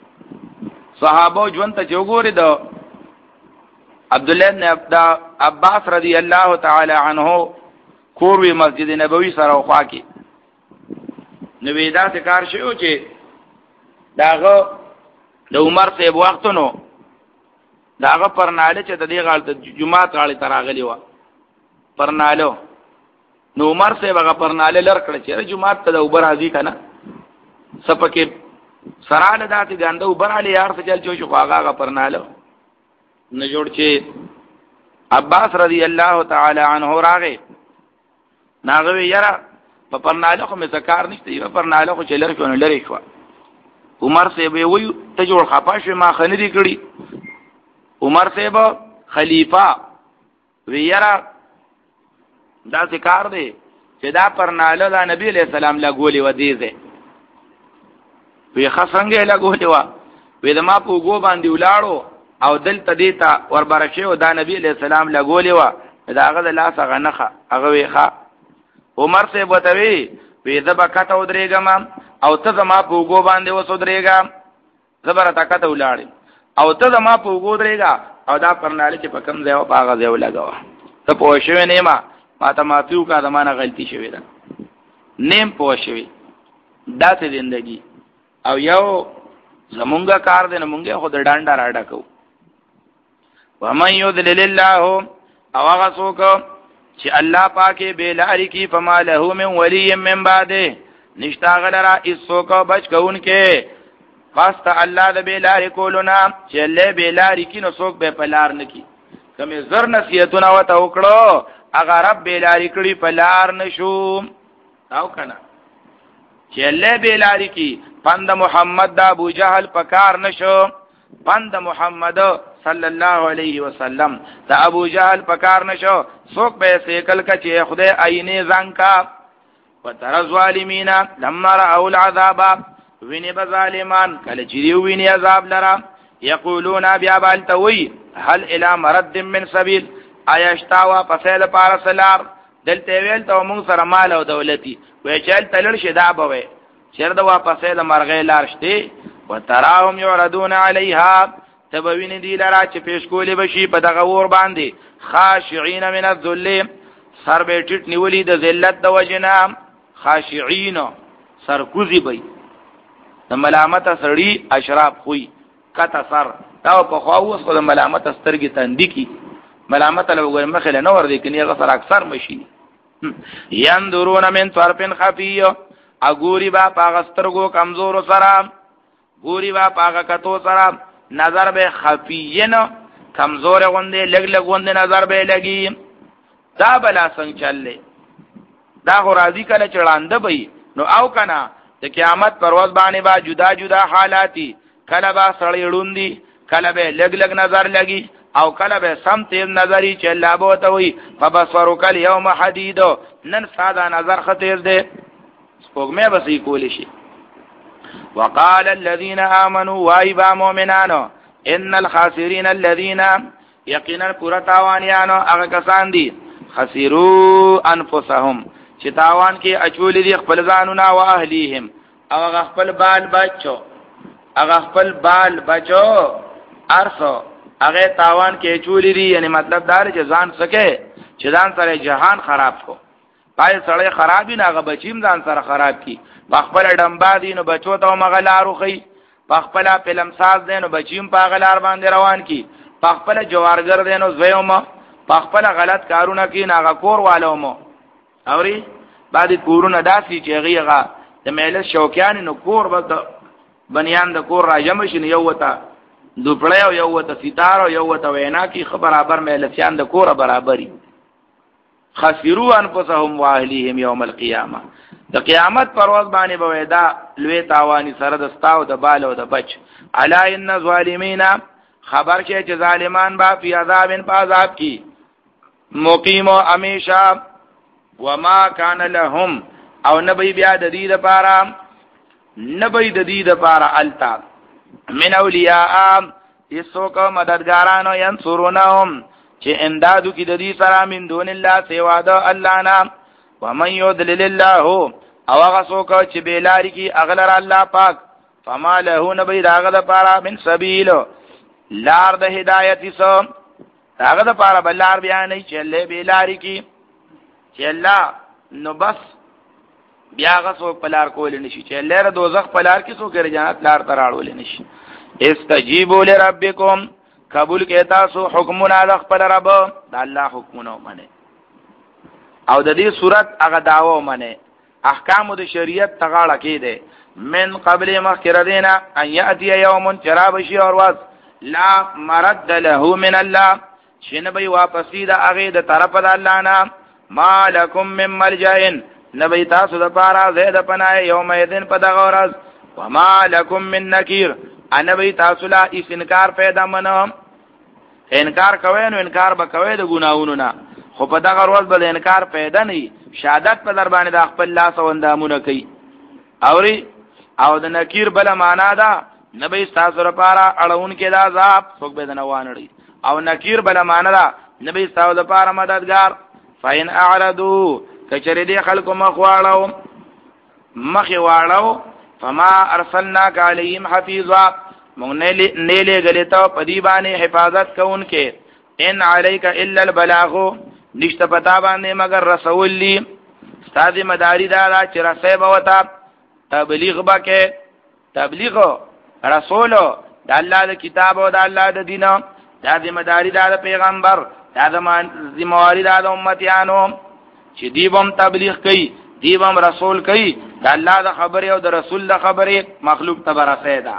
صحابه ژوند ته جوګوري د عبد الله بن عباس رضی الله تعالی عنه کور وی مسجد نبوي سره خوا کې نو ودا ته کار شو چې داغه د عمر صاحب وختونو داغه پرناله چې د دې غال د جمعه غاړي تراغلی و پرنالو نو عمر صاحب هغه پرناله لر کړ چې جمعه ته د اوبر حاضر کنه سپکه سراله داتې ګانده اوبر علي یار څه چل شو هغه پرناله نه جوړ چې عباس رضی الله تعالی عنہ راغه ناغه یاره په پرناله خو مې ذکر نشته په پرناله خو چلر شو نه لري شو عمر صاحب وی ته جوړ خپاش ما خنری کړی عمر صاحب خلیفہ ویرا دا ذکر دی چې دا پرناله د نبی علیہ السلام لا ګولې و دیزه وی خسرنګه لا ګولې و وې د ما په ګو باندې ولاړو او دلته دیتا وربرشه او دا نبی علیہ السلام لا ګولې و دا هغه د لاس غنخه هغه ویخه عمر صاحب وتوی وې زبکته ودرېګم او ته زما په ګو باندې وسودرېګم زبر تکته ولاړې او ته زما په ګو درېګا او دا پرناله چې په کم ځای او باغ ځای ولګاوه ته پوه شوې نه ما ما ته معفو کا زمانہ غلطی شوې ده نیم پوه شوې دا ته زندگی او یو زمونږه کار دی نه مونږه خود ډانډا راډا کو ومن یذلل الله او هغه څوک چې الله پاکه بیلاری کی فما له من ولی من بعده نشتا غلرا اسوک بچ کون کې واسطه الله د بیلاری کولنا چې له بیلاری کی نو څوک به پلار نکی کمه زر نصیحتونه وته وکړو هغه رب بیلاری کړي پلار نشو او کنه چې له بیلاری کی پند محمد د ابو جهل پکار نشو پند محمد صلی الله علیه وسلم د ابو جهل پکار نشو څوک به سیکل کچې خدای عینه زنکا وتر ظالمین لما راوا العذاب ویني بظالمان کله چې دیو ویني عذاب لرا یقولون بیا بالتوي هل الى مرد من سبيل ايشتاوا فسل پارسلار دلته ویل ته موږ سره مال او دولتي وې چل تلل شدا بوي چر د واپسې د مرغې لار شته وتراهم يعرضون عليها تبوین دی لرا چې پیش کولې بشي په دغه ور باندې خاشعين من الذل سر به ټټ نیولې د ذلت د وجنا خاشعين سرکوزي بي د ملامت سړی اشراف خوې کته سر دا په خواوس خو د ملامت سترګې تندې کی ملامت له وګړي مخله نه ور دي کني غسر اکثر مشي يندرون من طرفن خفي اګوري با پاغسترګو کمزور سره ګوري با پاغه کتو سره نظر به خفیین کمزور غوندې لګ لګ غوندې نظر به لګي دا بلا څنګه چللې دا خو راضی کله چړاند به نو او کنه د قیامت پرواز باندې با جدا جدا حالاتي کله با سړی ړوندي کله به لګ لګ نظر لګي او کله به سم تیز نظری چې الله بو ته وي فبصرک اليوم حدید نن ساده نظر خطیر دی سپوږمې بسې کول شي وقال الذين امنوا وايبا مؤمنانو ان الخاسرين الذين يقينا پرتاوانيانو هغه کسان دي خسروا انفسهم چې تاوان کې اچول دي خپل ځانونه او اهليهم او هغه خپل بال بچو هغه خپل بال بچو ارسو هغه تاوان کې اچول دي یعنی مطلب دا چې ځان سکے چې ځان سره جهان خراب کو پای سره خرابي نه هغه بچیم ځان سره خراب کی پخپل ډمبا دي نو بچو ته مغلارو خي پخپل فلم ساز دي نو بچیم په غلار باندې روان کی پخپل جوارګر دي نو زویوم پخپل غلط کارونه کی ناغه کور والوم اوري بعد کورونه داسي چې هغه د مېله شوکیان نو کور بس بنیان د کور راجم شي یو وته دوپړیو یو وته ستاره یو وته وینا کی خبر برابر مېله سیان د کور برابرۍ خسروا انفسهم واهليهم يوم القيامه د قیامت پرواز باندې بویدا لوی تاوانی سره د ستاو د بالو د بچ الا ان ظالمین خبر کې چې ظالمان با فی عذاب په عذاب کی مقیم او امیشا وما کان لهم او نبی بیا د دې لپاره نبی د دې لپاره التا من اولیاء یسوک مددګارانو ینصرونهم چې امدادو کې د دې سره من دون الله سوا د الله نام ومن يضلل الله او هغه څوک چې بیلاری کی اغلر الله پاک فما له نبی داغه د پاره من سبیل لار د هدایت سو داغه د پاره بلار بیان نه چې له بیلاری کی چې الله نو بس بیا غسو پلار کول نشي چې لره دوزخ پلار کې سو کې جنت لار تراړول نشي. استجیبوا لربکم قبول کې تاسو حکمونه د خپل رب د الله حکمونه منه او د دې صورت هغه داوا منه احکام د شریعت تغاړه کې ده من قبل مخکره دینا ان یاتی یوم چراب شی اور واس لا مرد له من الله شنبی واپسی د هغه د طرف د الله نه ما لکم من ملجئ نبی تاسو د پارا زید پناه یوم یذن په دغه ورځ وما لکم من نکیر انبی تاسو لا اس انکار پیدا منه انکار کوي نو انکار به کوي د ګناونو نه خو په دغه ورځ به انکار پیدا نه شهادت په در باندې د خپل لاس وندامونه کوي اوري او د نکیر بل معنا ده نبی تاسو لپاره اړون کې د عذاب څوک به نه وانړي او نکیر بل معنا ده نبی تاسو لپاره مددگار فین اعرضوا کچری دی خلق مخواړو مخي واړو فما ارسلناک علیهم حفیظا مونږ نه لګلې ته پدی باندې حفاظت کوونکې ان علیک الا البلاغ نشته پتا باندې مگر رسول لی استاد مداری دا چې رسې به وتا تبلیغ بکې تبلیغ رسول د الله د کتاب او د الله د دین دا د مداری دا پیغمبر دا د ذمہواری دا د امتیانو چې دی بم تبلیغ کوي دی بم رسول کوي د الله د خبره او د رسول د خبره مخلوق ته برسه ده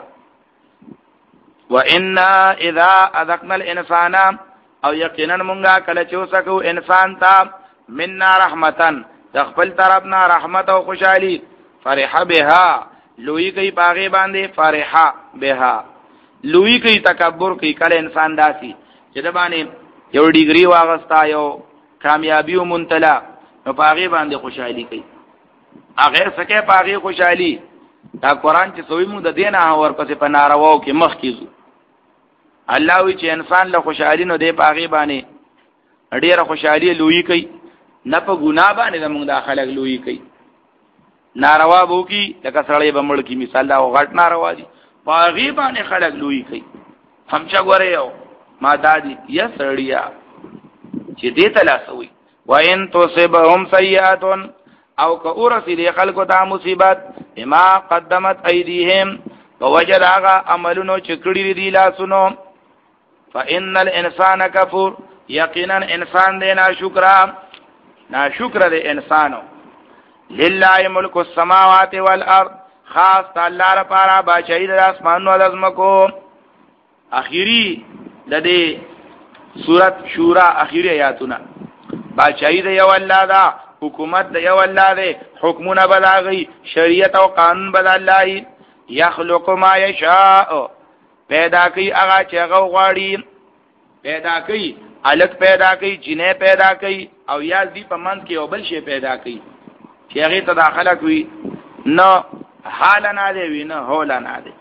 وان اذا اذقنا الانسان او یقینا مونږه کله چې وسکو انسان ته منا رحمتن د خپل طرفنا رحمت او خوشحالي فرح بها لوی کوي پاغه باندې فرح بها لوی کوي تکبر کوي کله انسان داسي چې د باندې یو ډیګري واغستا یو کامیابی او منتلا نو پاغه باندې خوشحالي کوي هغه سکه پاغه خوشحالي دا قران چې سوی موږ د دینه ورپسې په نارواو کې مخ کیږو الله وی چې انسان له خوشحالي نو دی پاغه باندې ډیره خوشحالي لوی کوي نه په ګناه باندې موږ د خلک لوی کوي ناروا بو کی لکه سړی بمړ کی مثال دا غټ ناروا دي پاغه باندې خلک لوی کوي همچا غره یو ما دادی یا سړیا چې دې تلاسوي وان تصبهم سیئات او که اورسی دی خلکو ته مصیبت بما قدمت ایدیهم ووجد هغه عملونو چې کړی دي لاسونو فان الانسان کفور یقینا انسان دی ناشکر ناشکر دی انسانو لله ملک السماوات والارض خاص الله لپاره بادشاہي د اسمانونو او د زمکو اخیری د دې سورۃ شورا اخیری آیاتونه بادشاہي د یو الله دا حکومت د یو الله دی حکمونه بلاغي شریعت او قانون بل الله یخلق ما یشاء پیدا کوي هغه چې هغه غواړي پیدا کوي الک پیدا کوي جنې پیدا کوي او یا دې په منځ کې او بل شی پیدا کوي چې هغه تداخله کوي نو حال نه دی وی نه هول نه دی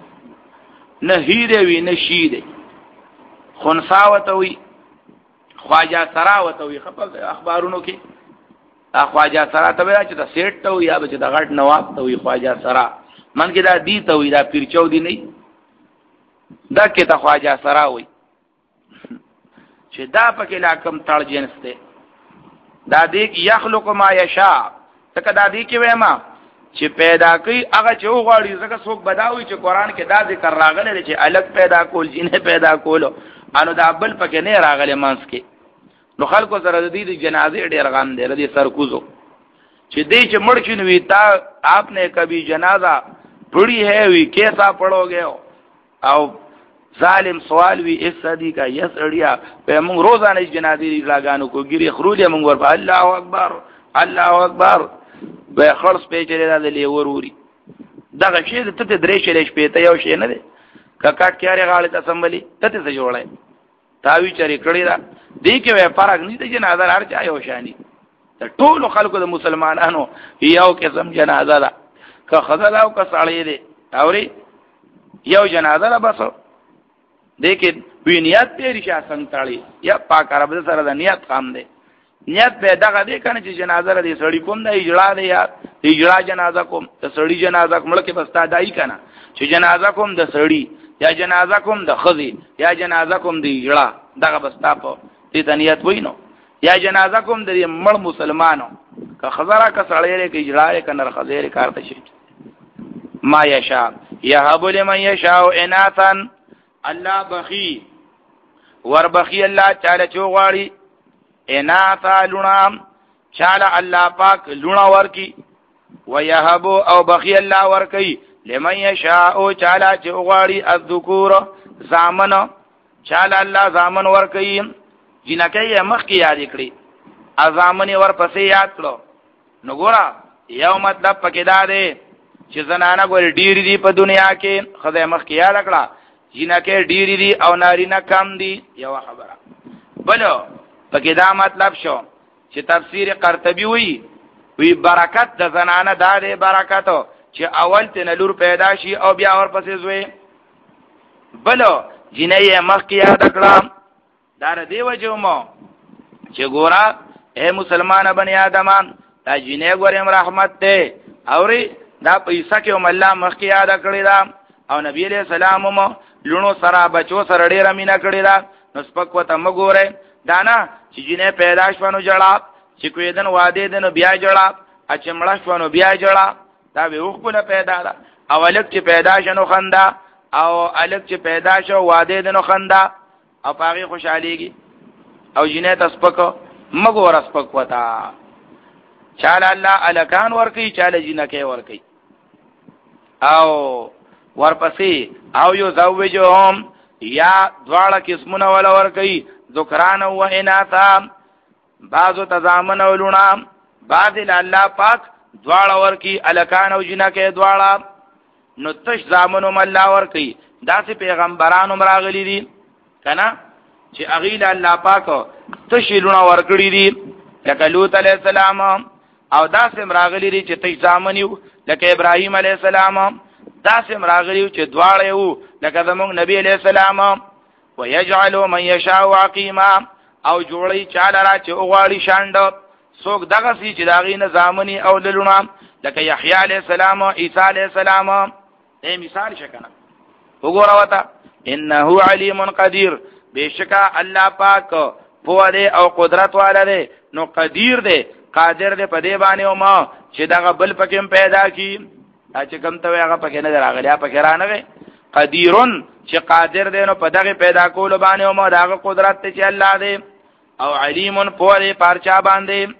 نه هی دی وی نه شی دی خنساوته وی خواجه سراوته وی خپل اخبارونو کې خواجه سرا ته وی چې دا سیټ ته یا به چې د غټ نواب ته وی خواجه سرا من کې دا دی ته وی دا پیر چودي نه دا کې ته خواجه سرا وی چې دا پکې لا کم تړ جنس ته دا دې یخلق ما یشاء تکه دا دې کې وېما چې پیدا کوي هغه چې وغواړي ځکه څوک بداوي چې قران کې دا ذکر راغلی چې الګ پیدا کول جنې پیدا کول انو دا بل پکې نه راغلی مانس کې نو خلکو سره د دې جنازې ډېر غم دی ردی سرکوزو چې دې چې مړ شي نو تا آپ نے کبھی جنازہ پڑھی ہے وی کیسا پڑھو گے او ظالم سوال وی اس صدی کا یس اڑیا په موږ روزانه جنازې لاګانو کو ګری خروج موږ ور په الله اکبر الله اکبر به خرص پیچلې د لیوروري دغه شی ته ته درې شلې شپې ته یو شی نه دی ککټ کیاره غاړه ته سمبلی ته څه جوړای تاوی چری کړی را دې کې وې فرق نه دی جنازه هر چا یو شانی ته ټول خلکو د مسلمانانو یو قسم جنازه ده که خزل او که سړی دی اوري یو جنازه ده بس دې کې بنیاد پیری شاه څنګه تاړي یا پاک عرب سره د نیت قام دی نیت به دغه دې کنه چې جنازه لري سړی کوم د اجړه دی یا اجړه جنازه کوم د سړی جنازه مړ کې بستا دای کنه چې جنازه کوم د سړی یا جنازه کوم د خزي یا جنازه کوم د اجړه دغه بستا په دې نیت وینو یا جنازه کوم د مړ مسلمانو که خزره که سړی کې اجرای کنه خزره کارته شي ما یشاء یهب لمن یشاء اناثا الله بخی ور بخی الله چاله چوغاړي اناثا لونام چاله الله پاک لونا ورکی ويهب او بخي الله ورکی لمن يشاء چاله چوغاړي الذکور زامن چاله الله زامن ورکی جنکه مخ کی یاد کړی ازامن ور پسې یاد کړو نو ګورا یو مطلب پکې دا دی چې زنانه ګور ډیر دي په دنیا کې خدای مخ کی یاد کړه جنکه ډیر دي او نارینه کم دي یو خبره بلو پکې دا مطلب شو چې تفسیر قرطبي وی وی برکت د زنانه دا دی برکت چې اول ته نور پیدا شي او بیا ور پسې زوی بلو جنې مخ کی یاد کړه دار دی وجه مو چې ګورا اے مسلمان بنی آدمان دا جنې ګورم رحمت ته اوري دا پیسې کې هم الله مخ کی یاد کړی دا او نبی علیہ السلام مو لونو سره بچو سره ډیر مینا کړی دا نو سپک وته مګوره دانا چې جنې پیدا شونه جړه چې کوی دن واده دن بیا جړه اچ مړ شونه بیا جړه دا به وخپله پیدا ده او الک چې پیدا شنو خندا او الک چې پیدا شو واده دن خندا او پاغي خوشاليږي او جنې تسپک مګور سپک وتا چاله الله الکان ورکی چاله جنکه ورکی او ورپسې او یو زوجهم یا دواړه قسمونه ولا ورکی ذکران و اناثا بعضو تزامن ولونا بعض الله پاک دواړه ورکی الکان او جنکه دواړه نو تش زامنو الله ورکی داسې پیغمبرانو مراغلی دي کنه چې اغیل الله پاک تش لونا ورکړي دي لکه لوط علیہ السلام او داسې مراغلی دي چې تش زامنیو لکه ابراهیم علیہ السلام داسې مراغلیو چې دواړه یو لکه زموږ نبی علیہ السلام ويجعل من يشاء عقيما او جوړی چاله را چې اوغاړي شاند څوک دغه سي چې داغي نه زامني او للونه لکه یحیی علیہ السلام او عیسی علیہ السلام اے مثال شکنه وګوره وتا انه علیم قدیر بشکا الله پاک په دې او قدرت والا دی نو قدیر دی قادر دی په دې باندې او ما چې دغه بل پکې پیدا کی چې کوم ته هغه پکې نه راغلی پکې را نه قدیرن چې قادر دی نو په دغه پیدا کول باندې او ما دغه قدرت ته چې الله دی او علیم په دې پارچا باندې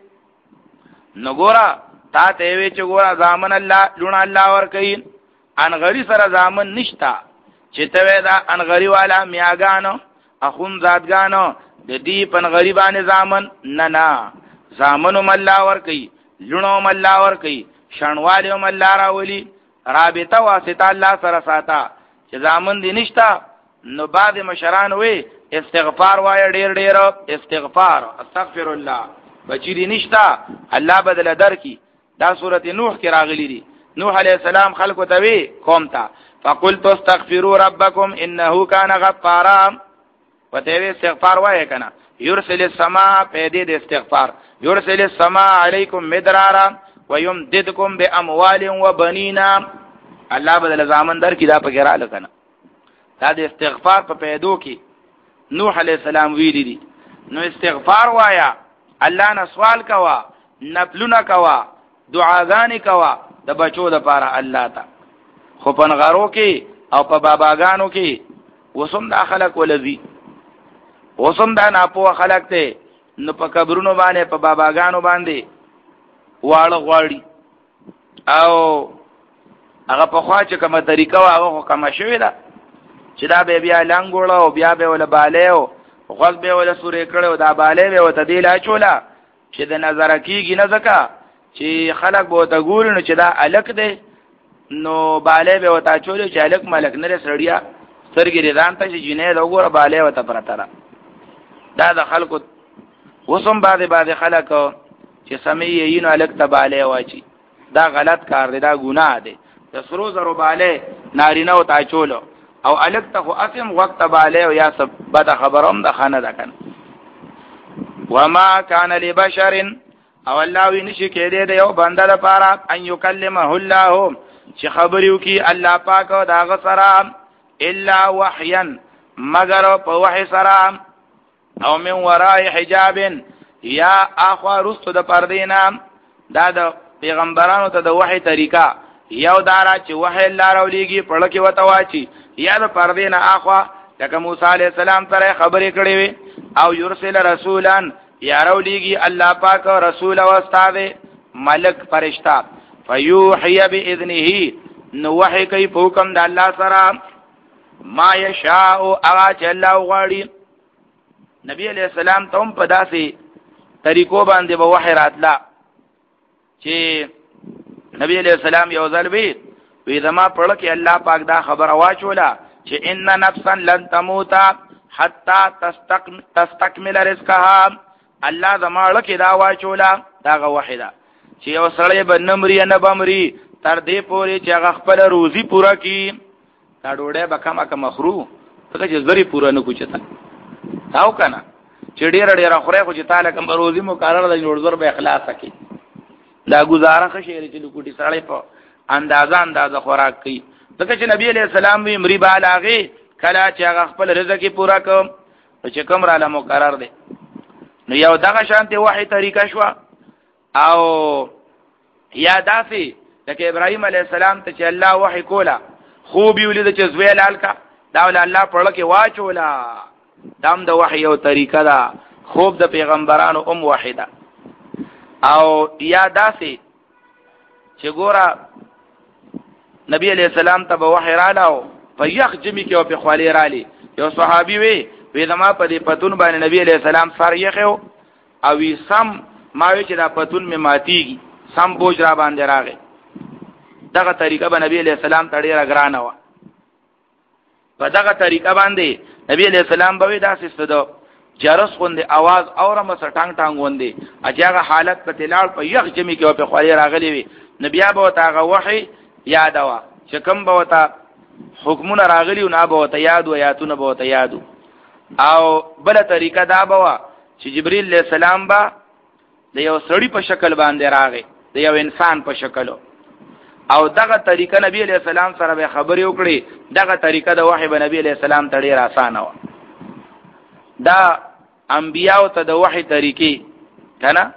نګورا تا ته وی چې ګورا زامن الله لون الله ور کوي ان غری سره زامن نشتا چې ته دا ان غری والا میاګانو اخون زادګانو د دې پن غریبانه زامن نه نه زامنو الله ور کوي لونو الله ور کوي شنوالو الله راولي رابطه واسطه الله سره ساته چې زامن دي نشتا نو بعد مشران وي استغفار وای ډیر ډیر استغفار استغفر الله بچی دي نشتا الله بدل درکې دا سورته نوح کې راغلي دي نوح علیہ السلام خلق ته وی قوم ته فقلت استغفروا ربكم انه كان غفارا وته استغفار وای کنه يرسل السماء پیدې د استغفار يرسل السماء عليكم مدرارا ويمددكم باموال وبنين الله بدل زامن در کی دا پکې را لکنه دا د استغفار په پیدو کې نوح علیہ السلام ویلی دي نو استغفار وایا الله نه سوال کوا نفلونه کوا دعاګانې کوا د بچو د پاره الله تا خو پنغارو کې او په باباګانو کې وسم د خلق ولذي وسم دا ناپو خلق ته نو په قبرونو باندې په باباګانو باندې واړه غواړي او هغه په خوا چې کومه طریقه وا هغه کومه شوی دا چې دا به بیا لنګوړه او بیا به ول بالهو غوږ به ول سورې کړو دا بالې به وته دی لا چولا چې د نظر کېږي نه ځکه چې خلک به ته ګوري نو چې دا الک دی نو بالې به وته چولې چې الک ملک نه سړیا سترګې ریدان ته چې جنې دا وګوره بالې وته پرتره دا د خلکو وسم بعد بعد خلکو چې سمې یې نو الک ته بالې واچي دا غلط کار دی دا ګناه دی د سرو زرو بالې نارینه او تا چولو او الک ته خو اسم وخت بالې او یا سب بد خبروم د خانه ده کنه وما كان لبشر او الله وی نشي کېدې د یو بنده لپاره ان یکلمه الله چې خبرو کی الله پاک او داغه سره الا وحیا مگر په وحی سره او من وراء حجاب یا اخوا رستو د پردینا دا د پیغمبرانو ته د وحی طریقہ یو دارا چې وحی الله راولېږي پړه کې وته واچي یا د پردینا اخوا لکه موسی علی السلام سره خبرې کړې وي او یرسل رسولان یا راولېږي الله پاک رسول او استاد ملک فرشتہ فیوحی باذنه نو وحی کوي په حکم د الله سره ما یشاء اغا چې الله غواړي. نبی علیہ السلام ته هم په داسې طریقو باندې به وحی راتلا چې نبی علیہ السلام یو ځل وی وی زما پړه کې الله پاک دا خبر واچولا چې ان نفسا لن تموت حتا تستكمل رزقها. الله زما لکه دا واچولا دا وحی دا چې یو سړی به نمرې نه بمري تر دې پورې چې هغه خپل روزي پورا کړي. دا ډوډۍ به کمه کمه خورو ځکه چې زری پورا نه کوچتا تاو کنه چې ډېر ډېر خوره خو چې تعالی کوم روزي مقرره د جوړ زر به اخلاص کوي. دا گزاره خشيره چې لکوټي سړی په اندازه اندازه خوراک کوي ځکه چې نبی عليه السلام وی مری بالاغه کله چې هغه خپل رزق پورا کوم چې کوم را له مقرر دی. نو یو دغه شانته وحی طریقه شو او یا داسي لکه ابراهيم عليه السلام ته چې الله وحی کولا خوب ولید چې زویل الکا دا ول الله پړه کې واچولا دام د وحی یو طریقه ده. خوب د پیغمبرانو ام واحده او یا داسي چې ګورا نبی علیہ السلام ته وحی را لاو په یخ جمی کې او په خالی را لې یو صحابي وی وی زما په دې پتون باندې نبی علیہ السلام سر یخو او وی سم ما وی چې دا پتون می ماتیږي سم بوج را باندې راغی. دغه طریقه به نبی علیہ السلام ته ډیره ګرانه و. په دغه طریقه باندې نبی علیہ السلام به داسې ستدو جرس غوندې आवाज اورم سره ټنګ ټنګ غوندې اجازه حالت په تلال په یخ جمی کې او په خالی راغلی وی نبی ابو تاغه وحی یاد وا چې کوم به وتا حکمونه راغلی او نه به وتا یاد او آیاتونه به وتا یاد او بل طریقه دا بوا چې جبرئیل علیہ السلام با د یو سړی په شکل باندې راغی د یو انسان په شکل او دغه طریقه نبی علیہ السلام سره به خبرې وکړي. دغه طریقه د وحی به نبی علیہ السلام ته ډیر آسان و. دا انبیاء ته د وحی طریقې کنه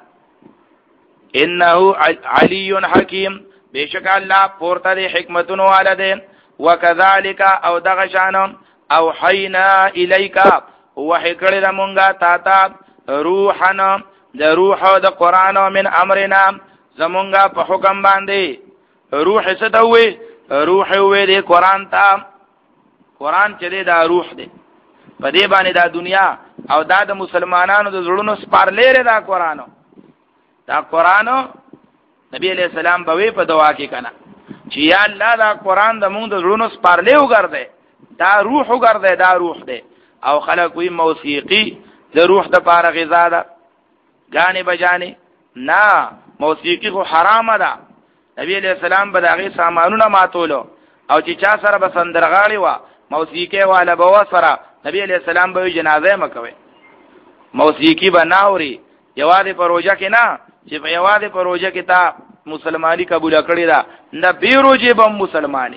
انه علی حکیم بیشک الله پورته د حکمتونو والده وکذالک او دغه شان او حینا الیک وحی کړی د مونږه تا ته روحنا د روح د قران او من امرنا زمونږه په حکم باندې روح څه ته وې روح وې د قران ته قران چې دا روح دی په دې باندې دا دنیا او دا د مسلمانانو د زړونو سپارلې دا قرانو دا قرانو نبی علیہ السلام به په دعا کې کنا چې یا الله دا قران د موږ د زړونو سپارلې وګرځي دا روح وګرځي دا روح دی او خلک وی موسیقي د روح د پاره غذا ده غانې بجانې نه موسیقي خو حرام ده. نبی علیہ السلام به دغه سامانونه ماتولو او چې چا سره به سندرغاړي وا موسیقي والا به سره نبی علیہ السلام به جنازه مکوي موسیقي بناوري یوازې پروژه کې نه چې په یوازې پروژه کې تا مسلمانی قبول کړی دا نه بیروجه به مسلمانی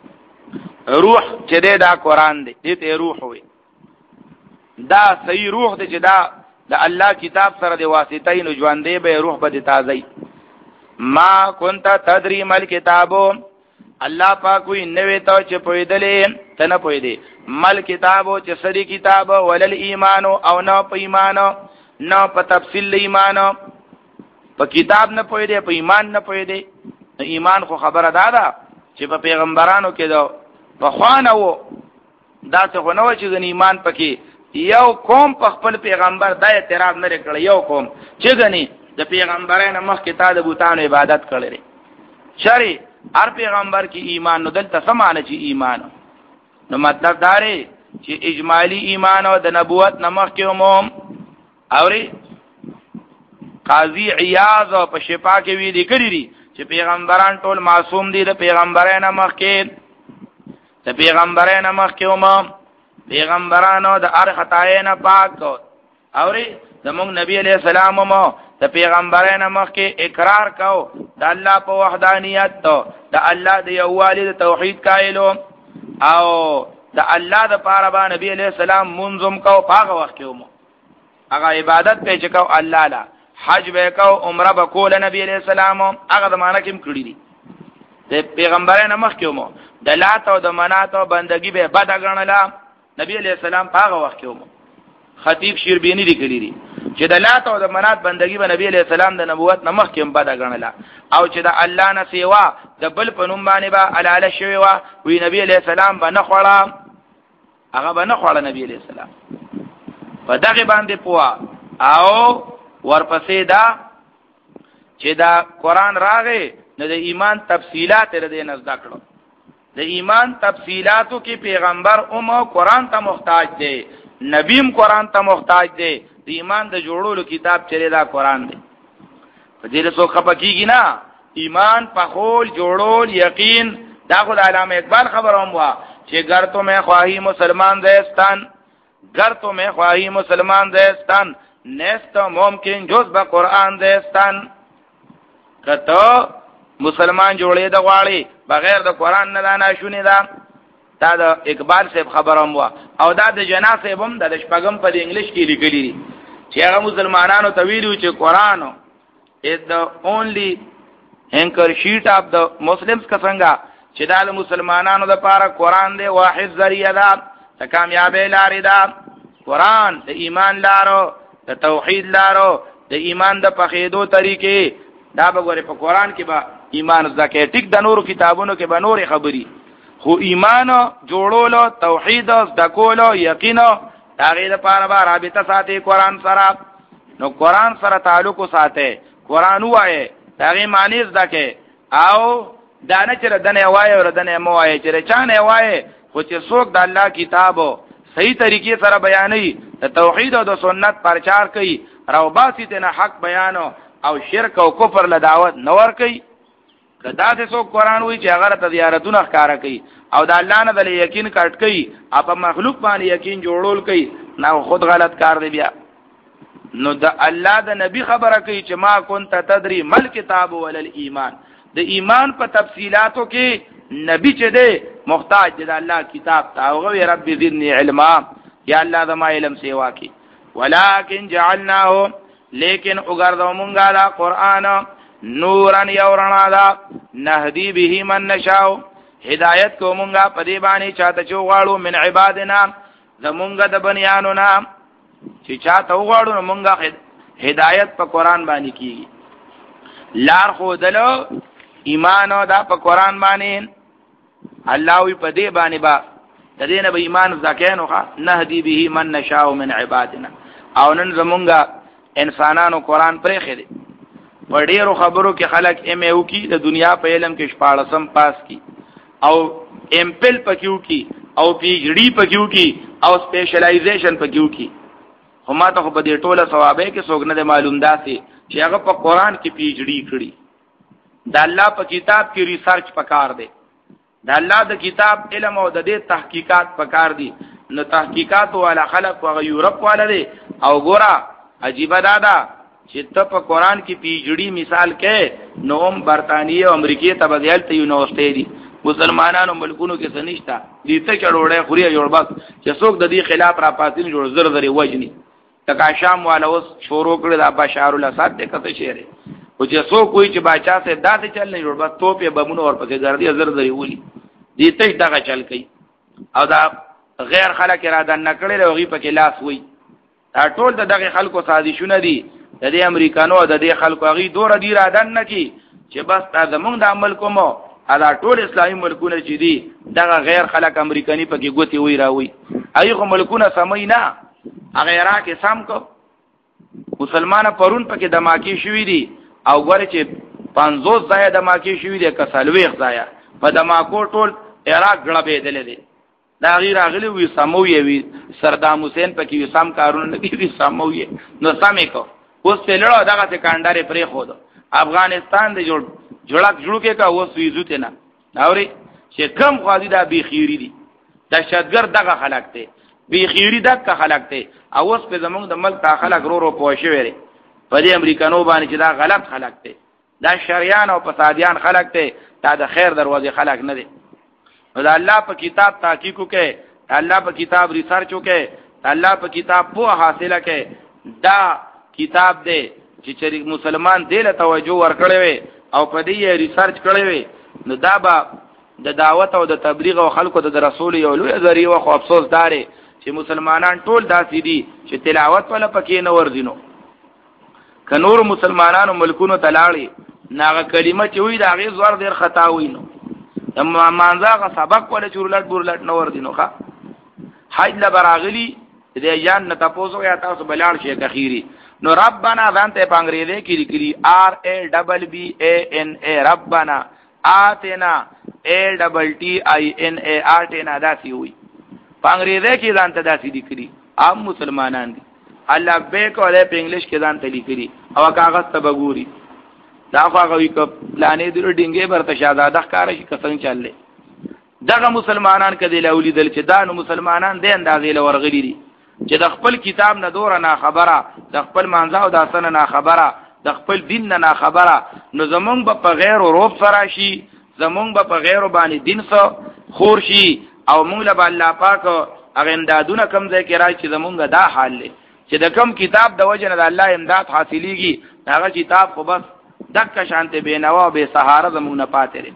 روح چې دا قران دی دې ته روح وي دا صحیح روح دی چې دا د الله کتاب سره د واسطې نو ژوندې به روح به تازه ما كنت تدري مل کتابو الله پاک وی نوې ته چې پویدلې تنه پویدې مل کتابو چې سری کتاب ولل ایمان او نه په ایمان نه په تفصیل ایمان په کتاب نه پویدې په ایمان نه پویدې ایمان خو خبره دادا چې په پیغمبرانو کې دا په خوانه وو دا څه خو نو چې د ایمان پکې یو قوم په خپل پیغمبر د اعتراض نه کړ یو قوم چې غني د پیغمبرانو مخ کې تا د بوتانو عبادت کړي شری هر پیغمبر کې ایمان نو دلته سمانه چې ایمان نو مطلب دا دی چې اجمالی ایمان او د نبوت نمخ کې عموم اوري قاضی عیاض په شفا کې وی دي کړی دي چې پیغمبران ټول معصوم دي د پیغمبرانو مخ کې د پیغمبرانو مخ کې عموم پیغمبرانو د هر خطای نه پاک اوري زموږ نبی علیہ السلام مو د پیغمبرانو مخ کې اقرار کو د الله په وحدانیت د الله د یووالي د توحید قائلو او د الله د پاره باندې نبی علیہ السلام منظم کو پاغه وخت کې مو هغه عبادت په چکاو الله لا حج وکاو عمره وکول نبی علیہ السلام هغه زمانہ کې کړی دي د پیغمبرانو مخ کې مو د لات او د منات او بندگی به بد غنلا نبی علیہ السلام په هغه وخت کې مو خطیب شیربینی لیکلی دي چې د لات او د منات بندگی به نبی علیہ السلام د نبوت نه مخ کې بد غنلا او چې د الله نه سیوا د بل په نوم باندې با علاله شوی وا وی نبی علیہ السلام باندې خوړه هغه باندې خوړه نبی علیہ السلام په دغه باندې پوا او ورپسې دا چې دا قران راغی نو د ایمان تفصيلات ردی نه زده کړو د ایمان تفصيلاتو کې پیغمبر اومو قران ته محتاج دی نبیم قران ته محتاج دی د ایمان د جوړولو کتاب چره دا قران دی په دې له څو خپکیږي نه ایمان په خول جوړول یقین دا خو د علامه اقبال خبروم وا چې گر تو میں خواہی مسلمان دستان گر تو میں خواہی مسلمان دستان نیست ممکن جز با قرآن دستان کته مسلمان جوړې د غواړي بغیر د قرآن نه دانا شونې دا دا د اقبال صاحب خبروم وا او دا د جنا صاحب هم د شپږم په انګلیش کې لیکلي دي چې هغه مسلمانانو ته ویلو چې قرآن is the only anchor sheet of the Muslims کا څنګه چې دا د مسلمانانو لپاره قرآن دی واحد ذریعہ ده د کامیابی لارې ده قرآن د ایمان لارو د توحید لارو د ایمان د پخېدو طریقې دا به ګوره په قرآن کې به ایمان زکه ټیک د نورو کتابونو کې به نور خبري خو ایمان جوړولو توحید د کولو یقین هغه لپاره به رابطه ساتي قرآن سره نو قرآن سره تعلق ساتي قرآن وایي هغه معنی زکه او دانه چې ردنه وایي او ردنه مو وایي چې چانه وایي خو چې څوک د الله کتابو صحیح طریقې سره بیانوي د توحید او د سنت پرچار کوي روباسي ته حق بیانو او شرک او کفر له دعوت نور کوي کدا ته څوک قرآن وایي چې هغه ته زیارتونه ښکارا کوي او د الله نه د یقین کټ کوي اپ مخلوق باندې یقین جوړول کوي نه خود غلط کار دی بیا نو د الله د نبی خبره کوي چې ما كنت تدري مل کتاب ولل ایمان د ایمان په تفصيلاتو کې نبی چې دی محتاج دی د الله کتاب ته او غوي رب زدني علما یا الله د ما علم سیوا کی ولکن جعلناه لیکن وګرځو مونږه دا قران نورن یورنا دا نهدی به من نشاو هدایت کو مونږه په دې باندې چاته چوغاړو من عبادنا زمونږه د بنیانو نام چې چاته وغواړو نو مونږه هدایت په قران باندې کیږي لار خو دلو ایمان او دا په قران باندې الله وی په دې باندې با د دې نه به ایمان زکینو ښه نهدی به من نشاء من عبادنا او نن زمونږه انسانانو قران پرې خېدي په ډیرو خبرو کې خلک ایم یو کی د دنیا په علم کې شپاړسم پاس کی او ایم پل پکیو کی او پی ایچ ڈی پکیو کی او سپیشلایزیشن پکیو کی هما ته په دې ټوله ثوابه کې څوک نه معلوم داسي چې هغه په قران کې پی ایچ ڈی کړي د الله په کتاب کې ریسرچ پکار دی د الله د کتاب علم او د دې تحقیقات پکار دي نو تحقیقات والا خلق او یورپ والا دي او ګورا عجیب دادا چې ته په قران کې پی ایچ ڈی مثال کې نوم برتانیې او امریکای ته بدل ته یونیورسيټي دي مسلمانانو ملکونو کې سنشتا دې ته چړوړې خوري جوړ بس چې څوک د دې خلاف را پاتین جوړ زر زر وجني تکا شام والا اوس شروع کړل د بشار الاسد ته کته شهره او چې څوک کوئی چې باچا سے داسې چل نه جوړ بس توپې بمونو ور پسې ګرځي زر زر ولي دې ته دغه چل کوي او دا غیر خلک را دن نکړي او غي پکې لاس وي دا ټول دغه خلکو سازشونه دي د دې امریکانو د دې خلکو غي دوره دی را دن نکي چې بس دا زمونږ د عمل کومو ادا ټول اسلامي ملکونه چې دي دغه غیر خلک امریکایي پکې ګوتی وي راوي ایغه ملکونه سمای نه هغه راکه سم کو مسلمانانو پرون پکې دماکی شوې دي او غوړي چې پنځوس ځای دماکی شوې دي کسلويخ ځای په دماکو ټول عراق غړبې دلې دي دا غیر اغلی وي سموي وي سردام حسین پکې سم کارونه نه دي سموي نو سمې کو اوس په لړ دغه کاندارې پرې خو دو افغانستان دی جوړ جوړک جوړ کې کا اوس ویزوته نه اوري چې کم غادي دا بی خیری دي دا شتګر دغه خلق ته بی خیری دغه خلق ته او اوس په زمونږ د ملک تا خلق رو رو پوښي وره په دې امریکانو باندې چې دا غلط خلق ته دا شریان او فسادیان خلق ته دا د خیر دروازه خلق نه دي نو دا الله په کتاب تحقیق وکي الله په کتاب ریسرچ وکي الله په کتاب په حاصله کې دا کتاب دی چې چې مسلمان دې له توجه ورکړي وي او په دې ریسرچ کړي وي نو دا به د دعوت او د تبلیغ او خلکو د رسول یو لوی ذریعہ خو افسوس داري چې مسلمانان ټول داسې دي چې تلاوت ولا پکې نه ورځینو ک نور مسلمانانو ملکونو تلاړي ناغه کلمه چې وي دا غي زور ډیر خطا وینو اما مانځه سبق ولا چورلټ بورلټ نه ورځینو ښا حج لبراغلی دې جان نه تاسو یا تاسو بلار شي اخیری نو ربنا ځان ته پنګریزه کې لیکلي آر ا ډبل بی ا ان ا ربنا آتنا ا ډبل ټی آی ان ا آتنا داسي وي پنګریزه کې ځان ته داسي لیکلي عام مسلمانان دي الله بیک ولا په انګلیش کې ځان ته لیکلي او کاغذ ته بګوري دا خو هغه ک پلانې د ډینګې برته شاهزاده ښکار شي کسان چللې دغه مسلمانان کدی لولي دل چې دا نو مسلمانان دې اندازې لورغلي دي چې د خپل کتاب نه دور نه خبره د خپل مانځه او د سن نه خبره د خپل دین نه خبره نو زمونږ په غیر او روب سره شي زمونږ په غیر باندې دین سره خور شي او موږ له الله پاک هغه امدادونه کم ځای کې راځي چې زمونږ دا حال لې چې د کم کتاب د وجه نه د الله امداد حاصلېږي هغه کتاب خو بس دک شانته بینوا او به سهاره زمونږ نه پاتې لري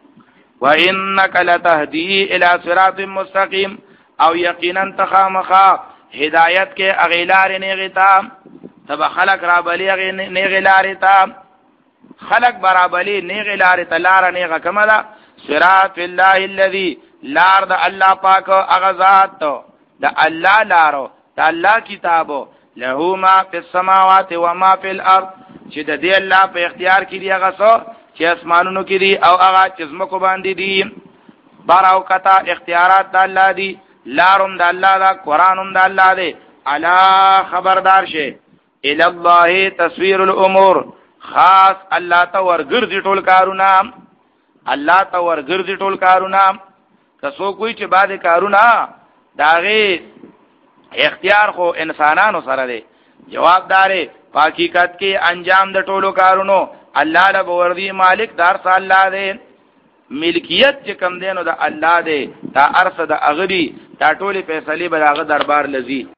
وانک لتهدی الی صراط مستقیم او یقینا تخامخا هدایت کې اغیلار نه غتا تب خلق را بلی اغی نه غلار تا خلق برابلی نه غلار تلار نه غکملا صراط الله الذی لار د الله پاک اغذات د الله لارو د الله کتابو له ما فی السماوات و ما فی الارض چې د دې الله په اختیار کې دی هغه څو چې اسمانونو کې دي او هغه چې زمکو باندې دي باراو کتا اختیارات د الله دي لارم د الله دا قرانم د الله دی الا خبردار شه ال الله تصویر الامور خاص الله ته ورګرځي ټول کارونه الله ته ورګرځي ټول کارونه کسو کوئی چې بعد کارونه داغه اختیار خو انسانانو سره دی جواب دارې حقیقت کې انجام د ټولو کارونو الله له وردی مالک دار صلی الله دی ملکیت چې کم دینو د الله دی تا ارث د اغری تا ټولې فیصله به هغه دربار لذي